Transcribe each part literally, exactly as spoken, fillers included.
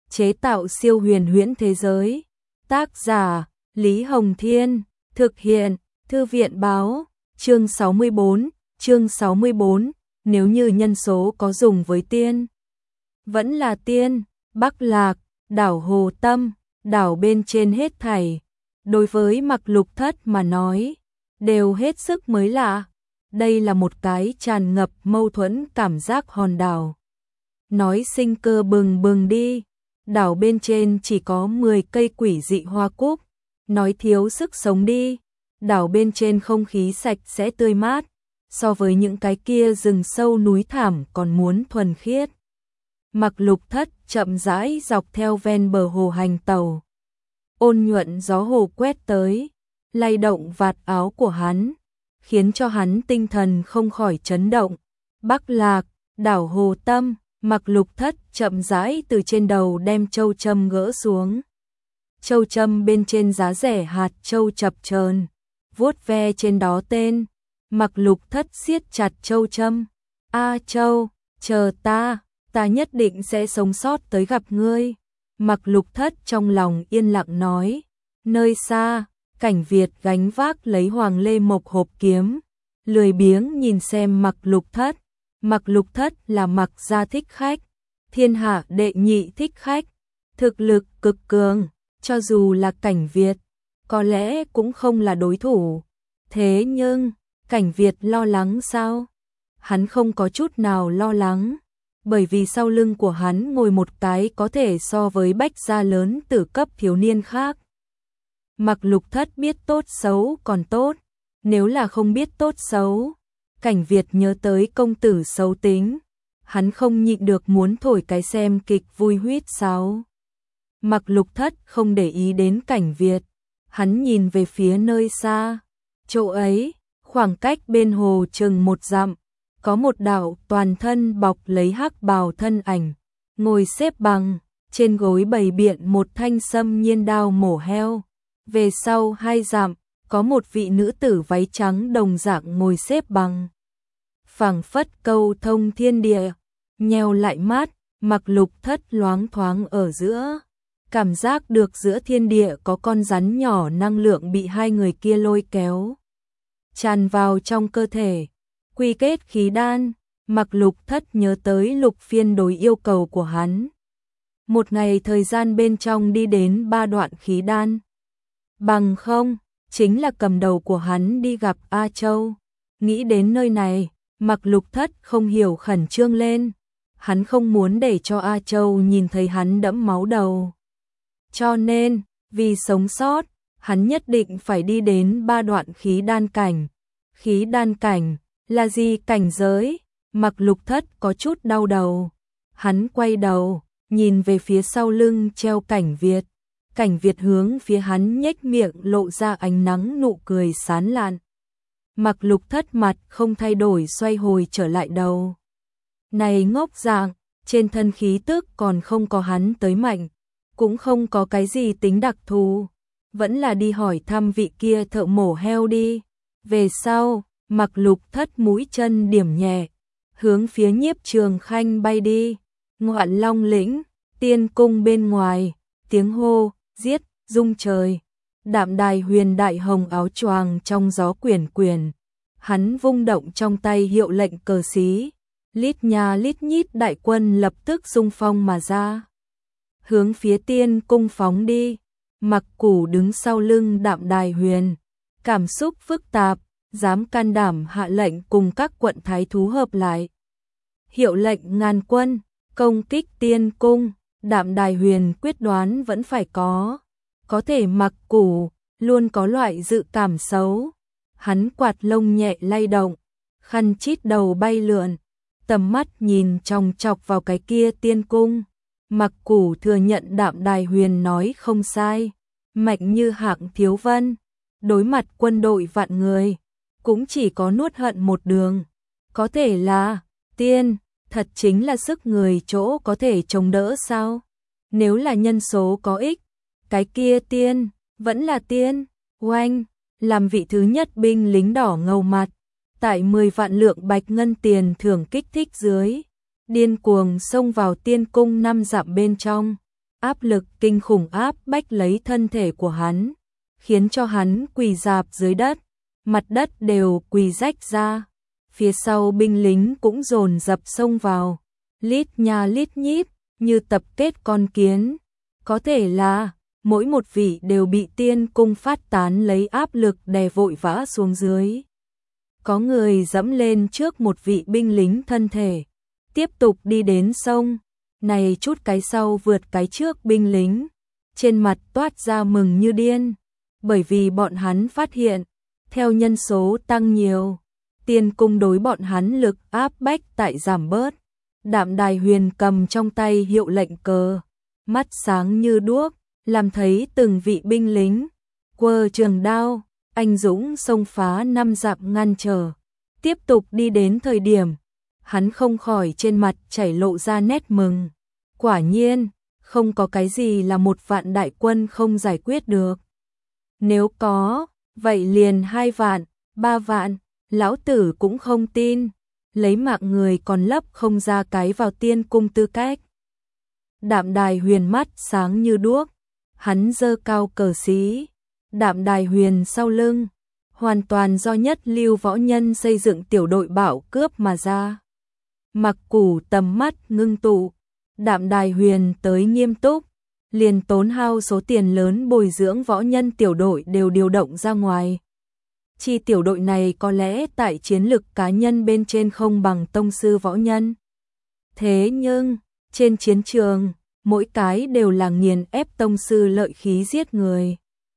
chế tạo siêu huyền huyễn thế giới. Tác giả Lý Hồng Thiên, thực hiện Thư viện Báo. Chương sáu mươi bốn, chương sáu mươi bốn, nếu như nhân số có dùng với tiên, vẫn là tiên. Bắc Lạc, đảo Hồ Tâm, đảo bên trên hết thảy, đối với Mạc Lục Thất mà nói, đều hết sức mới lạ. Đây là một cái tràn ngập mâu thuẫn cảm giác hòn đảo. Nói sinh cơ bừng bừng đi, đảo bên trên chỉ có mười cây quỷ dị hoa cúc. Nói thiếu sức sống đi, đảo bên trên không khí sạch sẽ tươi mát, so với những cái kia rừng sâu núi thảm còn muốn thuần khiết. Mạc Lục Thất chậm rãi dọc theo ven bờ hồ hành tàu. Ôn nhuận gió hồ quét tới, lay động vạt áo của hắn, khiến cho hắn tinh thần không khỏi chấn động. Bắc Lạc, đảo Hồ Tâm, Mạc Lục Thất chậm rãi từ trên đầu đem châu châm gỡ xuống. Châu châm bên trên giá rẻ hạt châu chập chờn, vuốt ve trên đó tên. Mạc Lục Thất siết chặt châu châm. A Châu, chờ ta, ta nhất định sẽ sống sót tới gặp ngươi. Mạc Lục Thất trong lòng yên lặng nói. Nơi xa, Cảnh Việt gánh vác lấy hoàng lê mộc hộp kiếm, lười biếng nhìn xem Mạc Lục Thất. Mạc Lục Thất là Mạc gia thích khách, thiên hạ đệ nhị thích khách, thực lực cực cường, cho dù là Cảnh Việt, có lẽ cũng không là đối thủ. Thế nhưng, Cảnh Việt lo lắng sao? Hắn không có chút nào lo lắng, bởi vì sau lưng của hắn ngồi một cái có thể so với Bách gia lớn tử cấp thiếu niên khác. Mạc Lục Thất biết tốt xấu còn tốt, nếu là không biết tốt xấu, Cảnh Việt nhớ tới công tử xấu tính, hắn không nhịn được muốn thổi cái xem kịch vui huýt sáo. Mạc Lục Thất không để ý đến Cảnh Việt, hắn nhìn về phía nơi xa, chỗ ấy, khoảng cách bên hồ chừng một dặm, có một đạo toàn thân bọc lấy hắc bào thân ảnh, ngồi xếp bằng, trên gối bày biện một thanh sâm nhiên đao mổ heo. Về sau hai dặm, có một vị nữ tử váy trắng đồng dạng ngồi xếp bằng. Phảng phất câu thông thiên địa, nheo lại mắt, Mạc Lục Thất loáng thoáng ở giữa. Cảm giác được giữa thiên địa có con rắn nhỏ năng lượng bị hai người kia lôi kéo, tràn vào trong cơ thể. Quy kết khí đan, Mạc Lục Thất nhớ tới Lục Phiên đối yêu cầu của hắn. Một ngày thời gian bên trong đi đến ba đoạn khí đan. Bằng không, chính là cầm đầu của hắn đi gặp A Châu. Nghĩ đến nơi này, Mạc Lục Thất không hiểu khẩn trương lên. Hắn không muốn để cho A Châu nhìn thấy hắn đẫm máu đầu. Cho nên, vì sống sót, hắn nhất định phải đi đến ba đoạn khí đan cảnh. Khí đan cảnh là gì cảnh giới? Mạc Lục Thất có chút đau đầu. Hắn quay đầu, nhìn về phía sau lưng treo Cảnh Việt. Cảnh Việt hướng phía hắn nhếch miệng lộ ra ánh nắng nụ cười sán lạn. Mạc Lục Thất mặt không thay đổi xoay hồi trở lại đầu. Này ngốc dạng, trên thân khí tức còn không có hắn tới mạnh, cũng không có cái gì tính đặc thù, vẫn là đi hỏi thăm vị kia thợ mổ heo đi. Về sau, Mạc Lục Thất mũi chân điểm nhẹ, hướng phía Nhiếp Trường Khanh bay đi. Ngoạn Long lĩnh, tiên cung bên ngoài, tiếng hô, giết, rung trời. Đạm Đài Huyền đại hồng áo choàng trong gió quyển quyển, hắn vung động trong tay hiệu lệnh cờ xí, lít nha lít nhít đại quân lập tức xung phong mà ra, hướng phía tiên cung phóng đi. Mặc Củ đứng sau lưng Đạm Đài Huyền, cảm xúc phức tạp, dám can đảm hạ lệnh cùng các quận thái thú hợp lại. Hiệu lệnh ngàn quân, công kích tiên cung, Đạm Đài Huyền quyết đoán vẫn phải có. Có thể Mặc Củ luôn có loại dự cảm xấu. Hắn quạt lông nhẹ lay động, khăn chít đầu bay lượn, tầm mắt nhìn chòng chọc vào cái kia tiên cung. Mặc Củ thừa nhận Đạm Đài Huyền nói không sai, mạnh như Hạng Thiếu Vân, đối mặt quân đội vạn người, cũng chỉ có nuốt hận một đường. Có thể là tiên, thật chính là sức người chỗ có thể chống đỡ sao? Nếu là nhân số có ích, cái kia tiên, vẫn là tiên. Oanh, làm vị thứ nhất binh lính đỏ ngầu mặt, tại mười vạn lượng bạch ngân tiền thưởng kích thích dưới, điên cuồng xông vào tiên cung năm dặm bên trong. áp lực kinh khủng áp bách lấy thân thể của hắn, khiến cho hắn quỳ rạp dưới đất, mặt đất đều quỳ rách ra. Phía sau binh lính cũng dồn dập xông vào, lít nha lít nhít, như tập kết con kiến. Có thể là mỗi một vị đều bị tiên cung phát tán lấy áp lực đè vội vã xuống dưới. Có người dẫm lên trước một vị binh lính thân thể, tiếp tục đi đến sông, này chút cái sau vượt cái trước binh lính, trên mặt toát ra mừng như điên, bởi vì bọn hắn phát hiện, theo nhân số tăng nhiều, tiên cung đối bọn hắn lực áp bách tại giảm bớt. Đạm Đài Huyền cầm trong tay hiệu lệnh cờ, mắt sáng như đuốc, làm thấy từng vị binh lính, quơ trường đao, anh dũng xông phá năm dặm ngăn trở, tiếp tục đi đến thời điểm, hắn không khỏi trên mặt chảy lộ ra nét mừng. Quả nhiên, không có cái gì là một vạn đại quân không giải quyết được. Nếu có, vậy liền hai vạn, ba vạn, lão tử cũng không tin, lấy mạng người còn lấp không ra cái vào tiên cung tư cách. Đạm Đài Huyền mắt sáng như đuốc, hắn giơ cao cờ xí, Đạm Đài Huyền sau lưng, hoàn toàn do nhất lưu võ nhân xây dựng tiểu đội bảo cướp mà ra. Mặc Củ tầm mắt ngưng tụ, Đạm Đài Huyền tới nghiêm túc, liền tốn hao số tiền lớn bồi dưỡng võ nhân tiểu đội đều điều động ra ngoài. Chi tiểu đội này có lẽ tại chiến lực cá nhân bên trên không bằng tông sư võ nhân. Thế nhưng, trên chiến trường, mỗi cái đều là nghiền ép tông sư lợi khí giết người.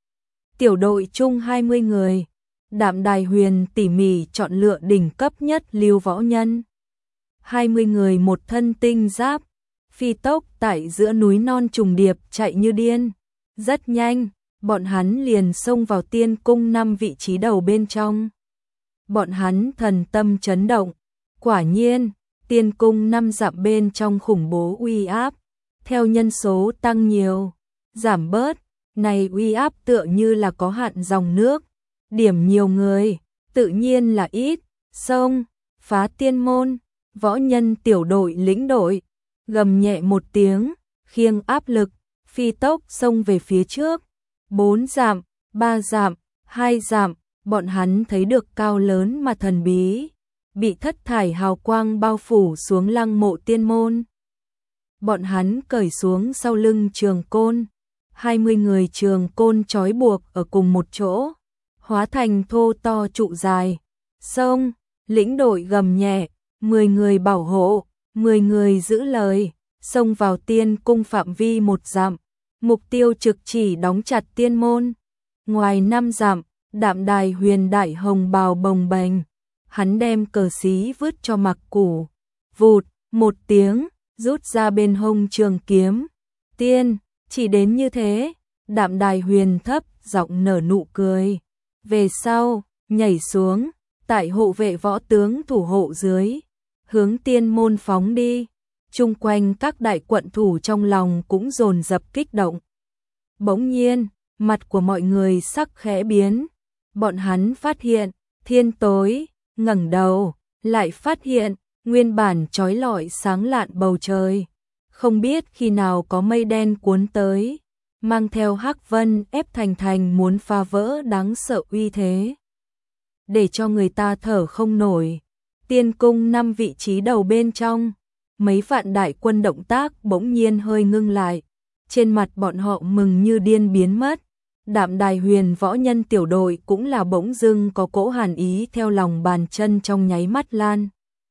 Tiểu đội chung hai mươi người, Đạm Đài Huyền tỉ mỉ chọn lựa đỉnh cấp nhất lưu võ nhân. hai mươi người một thân tinh giáp, phi tốc tại giữa núi non trùng điệp chạy như điên. Rất nhanh, bọn hắn liền xông vào tiên cung năm vị trí đầu bên trong. Bọn hắn thần tâm chấn động, quả nhiên, tiên cung năm dặm bên trong khủng bố uy áp, theo nhân số tăng nhiều, giảm bớt, này uy áp tựa như là có hạn dòng nước, điểm nhiều người, tự nhiên là ít, xông, phá tiên môn, võ nhân tiểu đội lĩnh đội, gầm nhẹ một tiếng, khiêng áp lực, phi tốc xông về phía trước. Bốn dặm, ba dặm, hai dặm, bọn hắn thấy được cao lớn mà thần bí, bị thất thải hào quang bao phủ xuống lăng mộ tiên môn. Bọn hắn cởi xuống sau lưng trường côn, hai mươi người trường côn trói buộc ở cùng một chỗ, hóa thành thô to trụ dài. Xông, lĩnh đội gầm nhẹ, mười người bảo hộ, mười người giữ lời, xông vào tiên cung phạm vi một dặm. Mục tiêu trực chỉ đóng chặt tiên môn. Ngoài năm dặm, Đạm Đài Huyền đại hồng bào bồng bềnh, hắn đem cờ xí vứt cho Mặc Củ, vụt một tiếng, rút ra bên hông trường kiếm. Tiên, chỉ đến như thế, Đạm Đài Huyền thấp giọng nở nụ cười. Về sau, nhảy xuống, tại hộ vệ võ tướng thủ hộ dưới, hướng tiên môn phóng đi. Chung quanh các đại quận thủ trong lòng cũng dồn dập kích động. Bỗng nhiên, mặt của mọi người sắc khẽ biến. Bọn hắn phát hiện, thiên tối, ngẩng đầu, lại phát hiện, nguyên bản chói lọi sáng lạn bầu trời. Không biết khi nào có mây đen cuốn tới, mang theo hắc vân ép thành thành muốn phá vỡ đáng sợ uy thế. Để cho người ta thở không nổi, tiên cung năm vị trí đầu bên trong. Mấy vạn đại quân động tác bỗng nhiên hơi ngưng lại, trên mặt bọn họ mừng như điên biến mất. Đạm Đài Huyền võ nhân tiểu đội cũng là bỗng dưng có cỗ hàn ý theo lòng bàn chân trong nháy mắt lan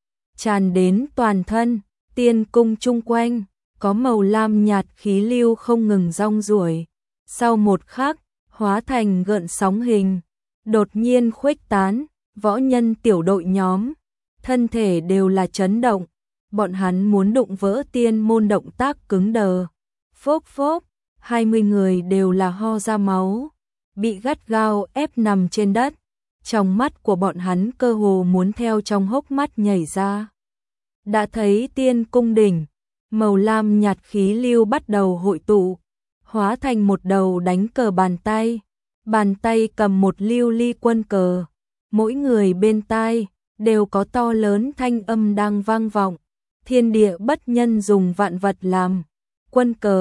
tràn đến toàn thân. Tiên cung chung quanh có màu lam nhạt khí lưu không ngừng rong ruổi, sau một khắc hóa thành gợn sóng hình, đột nhiên khuếch tán. Võ nhân tiểu đội nhóm thân thể đều là chấn động. Bọn hắn muốn đụng vỡ tiên môn động tác cứng đờ. Phốc phốc, hai mươi người đều là ho ra máu, bị gắt gao ép nằm trên đất. Trong mắt của bọn hắn cơ hồ muốn theo trong hốc mắt nhảy ra. Đã thấy tiên cung đỉnh, màu lam nhạt khí lưu bắt đầu hội tụ, hóa thành một đầu đánh cờ bàn tay. Bàn tay cầm một lưu ly quân cờ, mỗi người bên tai đều có to lớn thanh âm đang vang vọng. Thiên địa bất nhân dùng vạn vật làm quân cờ,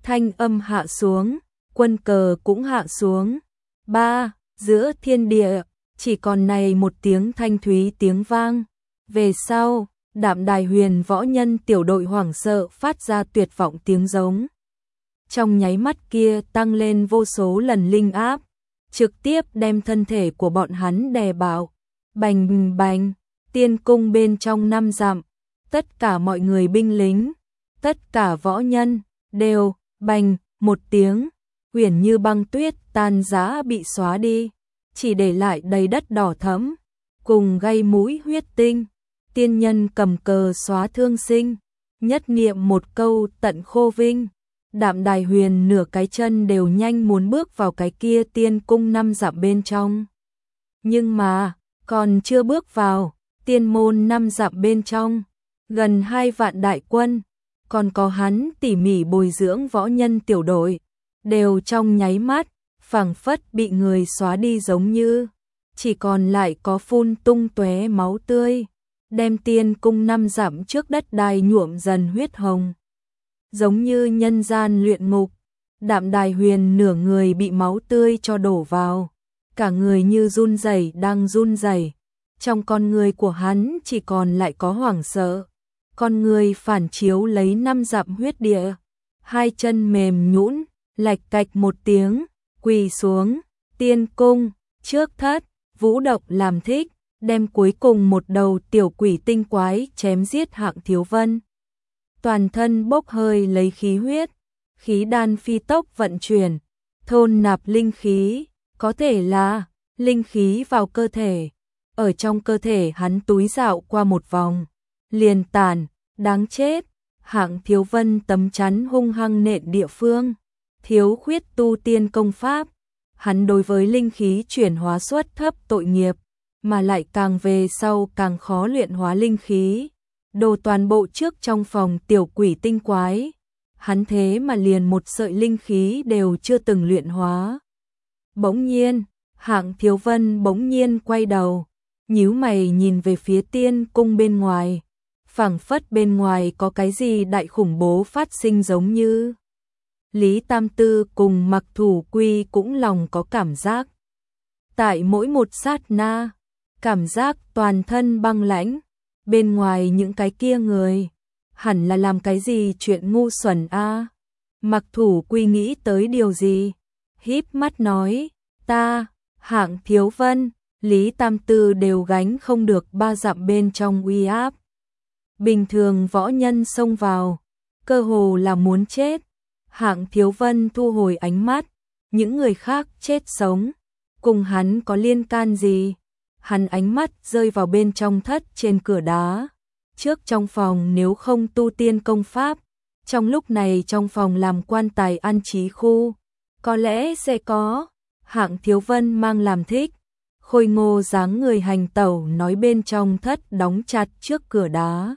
thanh âm hạ xuống, quân cờ cũng hạ xuống. Ba, giữa thiên địa, chỉ còn này một tiếng thanh thúy tiếng vang. Về sau, Đạm Đài Huyền võ nhân tiểu đội hoảng sợ phát ra tuyệt vọng tiếng giống. Trong nháy mắt kia tăng lên vô số lần linh áp, trực tiếp đem thân thể của bọn hắn đè bạo. Bành bành, tiên cung bên trong năm dặm, tất cả mọi người binh lính, tất cả võ nhân, đều, bành, một tiếng, huyền như băng tuyết tan rã bị xóa đi, chỉ để lại đầy đất đỏ thẫm, cùng gây mũi huyết tinh. Tiên nhân cầm cờ xóa thương sinh, nhất niệm một câu tận khô vinh. Đạm Đài Huyền nửa cái chân đều nhanh muốn bước vào cái kia tiên cung năm dặm bên trong. Nhưng mà, còn chưa bước vào, tiên môn năm dặm bên trong, gần hai vạn đại quân, còn có hắn tỉ mỉ bồi dưỡng võ nhân tiểu đội, đều trong nháy mắt, phảng phất bị người xóa đi giống như, chỉ còn lại có phun tung tóe máu tươi, đem tiên cung năm dặm trước đất đai nhuộm dần huyết hồng. Giống như nhân gian luyện ngục, Đạm Đài Huyền nửa người bị máu tươi cho đổ vào, cả người như run rẩy đang run rẩy. Trong con người của hắn chỉ còn lại có hoảng sợ, con người phản chiếu lấy năm dặm huyết địa, hai chân mềm nhũn, lạch cạch một tiếng, quỳ xuống, tiên cung, trước thất, vũ độc làm thích, đem cuối cùng một đầu tiểu quỷ tinh quái chém giết Hạng Thiếu Vân. Toàn thân bốc hơi lấy khí huyết, khí đan phi tốc vận chuyển, thôn nạp linh khí, có thể là linh khí vào cơ thể. Ở trong cơ thể hắn túi dạo qua một vòng, liền tàn, đáng chết. Hạng Thiếu Vân tấm chắn hung hăng nện địa phương, thiếu khuyết tu tiên công pháp. Hắn đối với linh khí chuyển hóa suất thấp tội nghiệp, mà lại càng về sau càng khó luyện hóa linh khí. Đồ toàn bộ trước trong phòng tiểu quỷ tinh quái, hắn thế mà liền một sợi linh khí đều chưa từng luyện hóa. Bỗng nhiên, Hạng Thiếu Vân bỗng nhiên quay đầu, nhíu mày nhìn về phía tiên cung bên ngoài, phảng phất bên ngoài có cái gì đại khủng bố phát sinh giống như. Lý Tam Tư cùng Mặc Thủ Quy cũng lòng có cảm giác. Tại mỗi một sát na, cảm giác toàn thân băng lãnh. Bên ngoài những cái kia người, hẳn là làm cái gì chuyện ngu xuẩn a? À? Mặc Thủ Quy nghĩ tới điều gì? Híp mắt nói, ta, Hạng Thiếu Vân, Lý Tam Tư đều gánh không được ba dặm bên trong uy áp. Bình thường võ nhân xông vào, cơ hồ là muốn chết. Hạng Thiếu Vân thu hồi ánh mắt, những người khác chết sống, cùng hắn có liên can gì? Hắn ánh mắt rơi vào bên trong thất trên cửa đá. Trước trong phòng nếu không tu tiên công pháp, trong lúc này trong phòng làm quan tài ăn trí khu, có lẽ sẽ có. Hạng Thiếu Vân mang làm thích, khôi ngô dáng người hành tẩu nói bên trong thất đóng chặt trước cửa đá.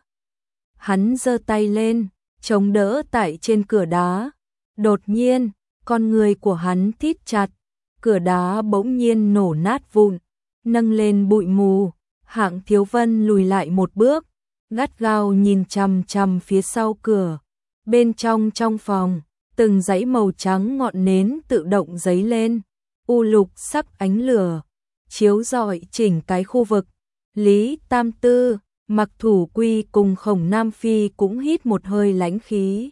Hắn giơ tay lên, chống đỡ tại trên cửa đá. Đột nhiên, con người của hắn thít chặt, cửa đá bỗng nhiên nổ nát vụn, nâng lên bụi mù. Hạng Thiếu Vân lùi lại một bước, gắt gao nhìn chằm chằm phía sau cửa. Bên trong trong phòng, từng dãy màu trắng ngọn nến tự động giấy lên, u lục sắc ánh lửa, chiếu rọi chỉnh cái khu vực. Lý Tam Tư, Mặc Thủ Quy cùng Khổng Nam Phi cũng hít một hơi lãnh khí.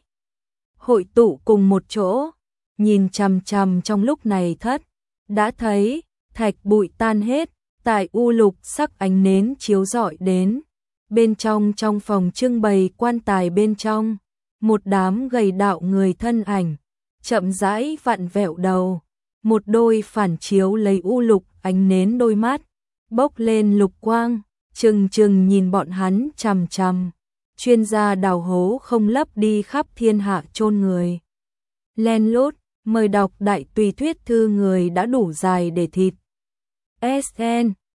Hội tụ cùng một chỗ, nhìn chằm chằm trong lúc này thất, đã thấy, thạch bụi tan hết, tại u lục sắc ánh nến chiếu rọi đến. Bên trong trong phòng trưng bày quan tài bên trong, một đám gầy đạo người thân ảnh, chậm rãi vặn vẹo đầu, một đôi phản chiếu lấy u lục ánh nến đôi mắt, bốc lên lục quang, trừng trừng nhìn bọn hắn chằm chằm. Chuyên gia đào hố không lấp đi khắp thiên hạ chôn người. Len lút, mời đọc đại tùy thuyết thư người đã đủ dài để thịt. ét en